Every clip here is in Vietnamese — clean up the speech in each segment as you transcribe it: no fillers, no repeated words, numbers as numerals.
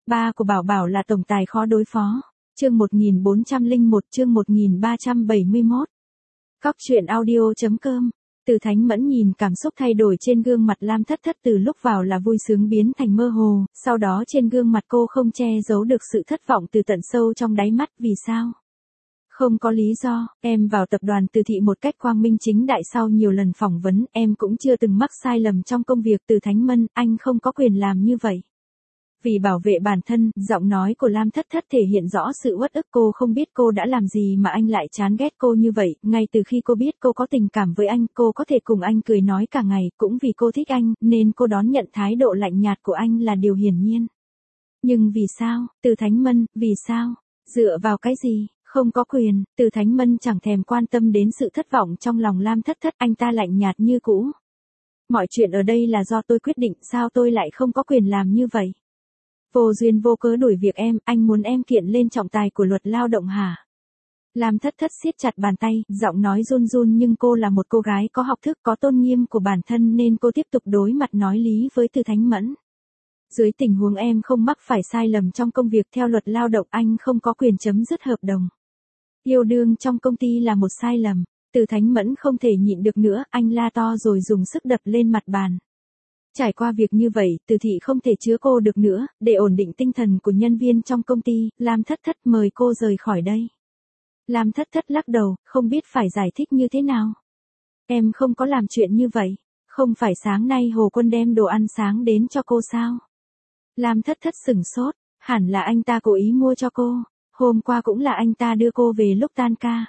Ba của Bảo Bảo là tổng tài khó đối phó. Chương 1401, chương 1371. Cóc truyện audio.com. Từ Thánh Mẫn nhìn cảm xúc thay đổi trên gương mặt Lam Thất Thất, từ lúc vào là vui sướng biến thành mơ hồ, sau đó trên gương mặt cô không che giấu được sự thất vọng từ tận sâu trong đáy mắt. Vì sao? Không có lý do. Em vào tập đoàn Từ Thị một cách quang minh chính đại, sau nhiều lần phỏng vấn, em cũng chưa từng mắc sai lầm trong công việc. Từ Thánh Mẫn, anh không có quyền làm như vậy. Vì bảo vệ bản thân, giọng nói của Lam Thất Thất thể hiện rõ sự uất ức. Cô không biết cô đã làm gì mà anh lại chán ghét cô như vậy. Ngay từ khi cô biết cô có tình cảm với anh, cô có thể cùng anh cười nói cả ngày, cũng vì cô thích anh, nên cô đón nhận thái độ lạnh nhạt của anh là điều hiển nhiên. Nhưng vì sao? Từ Thánh Mẫn, vì sao? Dựa vào cái gì? Không có quyền. Từ Thánh Mẫn chẳng thèm quan tâm đến sự thất vọng trong lòng Lam Thất Thất, anh ta lạnh nhạt như cũ. Mọi chuyện ở đây là do tôi quyết định, sao tôi lại không có quyền làm như vậy? Vô duyên vô cớ đuổi việc em, anh muốn em kiện lên trọng tài của luật lao động hả? Lam Thất Thất siết chặt bàn tay, giọng nói run run, nhưng cô là một cô gái có học thức, có tôn nghiêm của bản thân nên cô tiếp tục đối mặt nói lý với Từ Thánh Mẫn. Dưới tình huống em không mắc phải sai lầm trong công việc theo luật lao động, anh không có quyền chấm dứt hợp đồng. Yêu đương trong công ty là một sai lầm. Từ Thánh Mẫn không thể nhịn được nữa, anh la to rồi dùng sức đập lên mặt bàn. Trải qua việc như vậy, Từ Thị không thể chứa cô được nữa, để ổn định tinh thần của nhân viên trong công ty, Lam Thất Thất mời cô rời khỏi đây. Lam Thất Thất lắc đầu, không biết phải giải thích như thế nào. Em không có làm chuyện như vậy, không phải sáng nay Hồ Quân đem đồ ăn sáng đến cho cô sao? Lam Thất Thất sửng sốt, hẳn là anh ta cố ý mua cho cô, hôm qua cũng là anh ta đưa cô về lúc tan ca.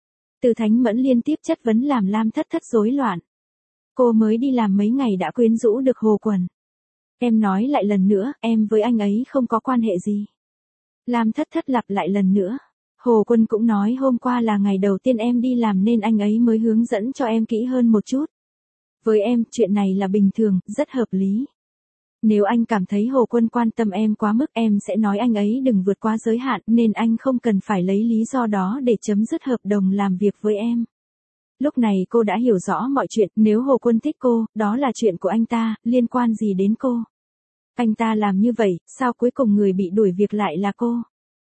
Từ Thánh Mẫn liên tiếp chất vấn làm Lam Thất Thất rối loạn. Cô mới đi làm mấy ngày đã quyến rũ được Hồ Quần. Em nói lại lần nữa, em với anh ấy không có quan hệ gì. Lam Thất Thất lặp lại lần nữa. Hồ Quân cũng nói hôm qua là ngày đầu tiên em đi làm nên anh ấy mới hướng dẫn cho em kỹ hơn một chút. Với em, chuyện này là bình thường, rất hợp lý. Nếu anh cảm thấy Hồ Quân quan tâm em quá mức, em sẽ nói anh ấy đừng vượt quá giới hạn, nên anh không cần phải lấy lý do đó để chấm dứt hợp đồng làm việc với em. Lúc này cô đã hiểu rõ mọi chuyện, nếu Hồ Quân thích cô, đó là chuyện của anh ta, liên quan gì đến cô? Anh ta làm như vậy, sao cuối cùng người bị đuổi việc lại là cô?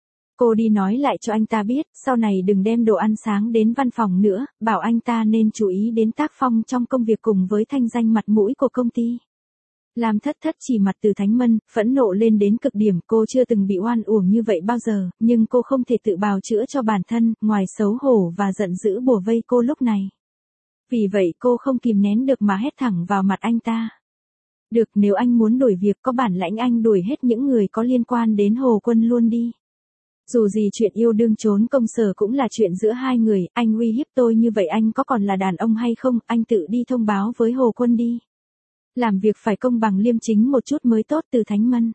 Cô đi nói lại cho anh ta biết, sau này đừng đem đồ ăn sáng đến văn phòng nữa, bảo anh ta nên chú ý đến tác phong trong công việc cùng với thanh danh mặt mũi của công ty. Lam Thất Thất chỉ mặt Từ Thánh Mẫn, phẫn nộ lên đến cực điểm. Cô chưa từng bị oan uổng như vậy bao giờ, nhưng cô không thể tự bào chữa cho bản thân, ngoài xấu hổ và giận dữ bủa vây cô lúc này. Vì vậy cô không kìm nén được mà hét thẳng vào mặt anh ta. Được, nếu anh muốn đuổi việc, có bản lãnh anh đuổi hết những người có liên quan đến Hồ Quân luôn đi. Dù gì chuyện yêu đương trốn công sở cũng là chuyện giữa hai người, anh uy hiếp tôi như vậy anh có còn là đàn ông hay không, anh tự đi thông báo với Hồ Quân đi. Làm việc phải công bằng liêm chính một chút mới tốt. Từ Thánh Mẫn.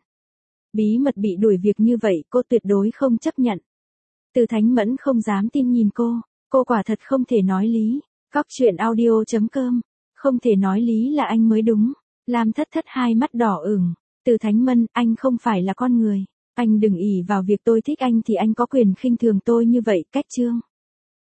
Bí mật bị đuổi việc như vậy, cô tuyệt đối không chấp nhận. Từ Thánh Mẫn không dám tin nhìn cô quả thật không thể nói lý. Cóc truyện audio.com. Không thể nói lý là anh mới đúng. Lam Thất Thất hai mắt đỏ ửng. Từ Thánh Mẫn, anh không phải là con người. Anh đừng ỷ vào việc tôi thích anh thì anh có quyền khinh thường tôi như vậy. Cách chương.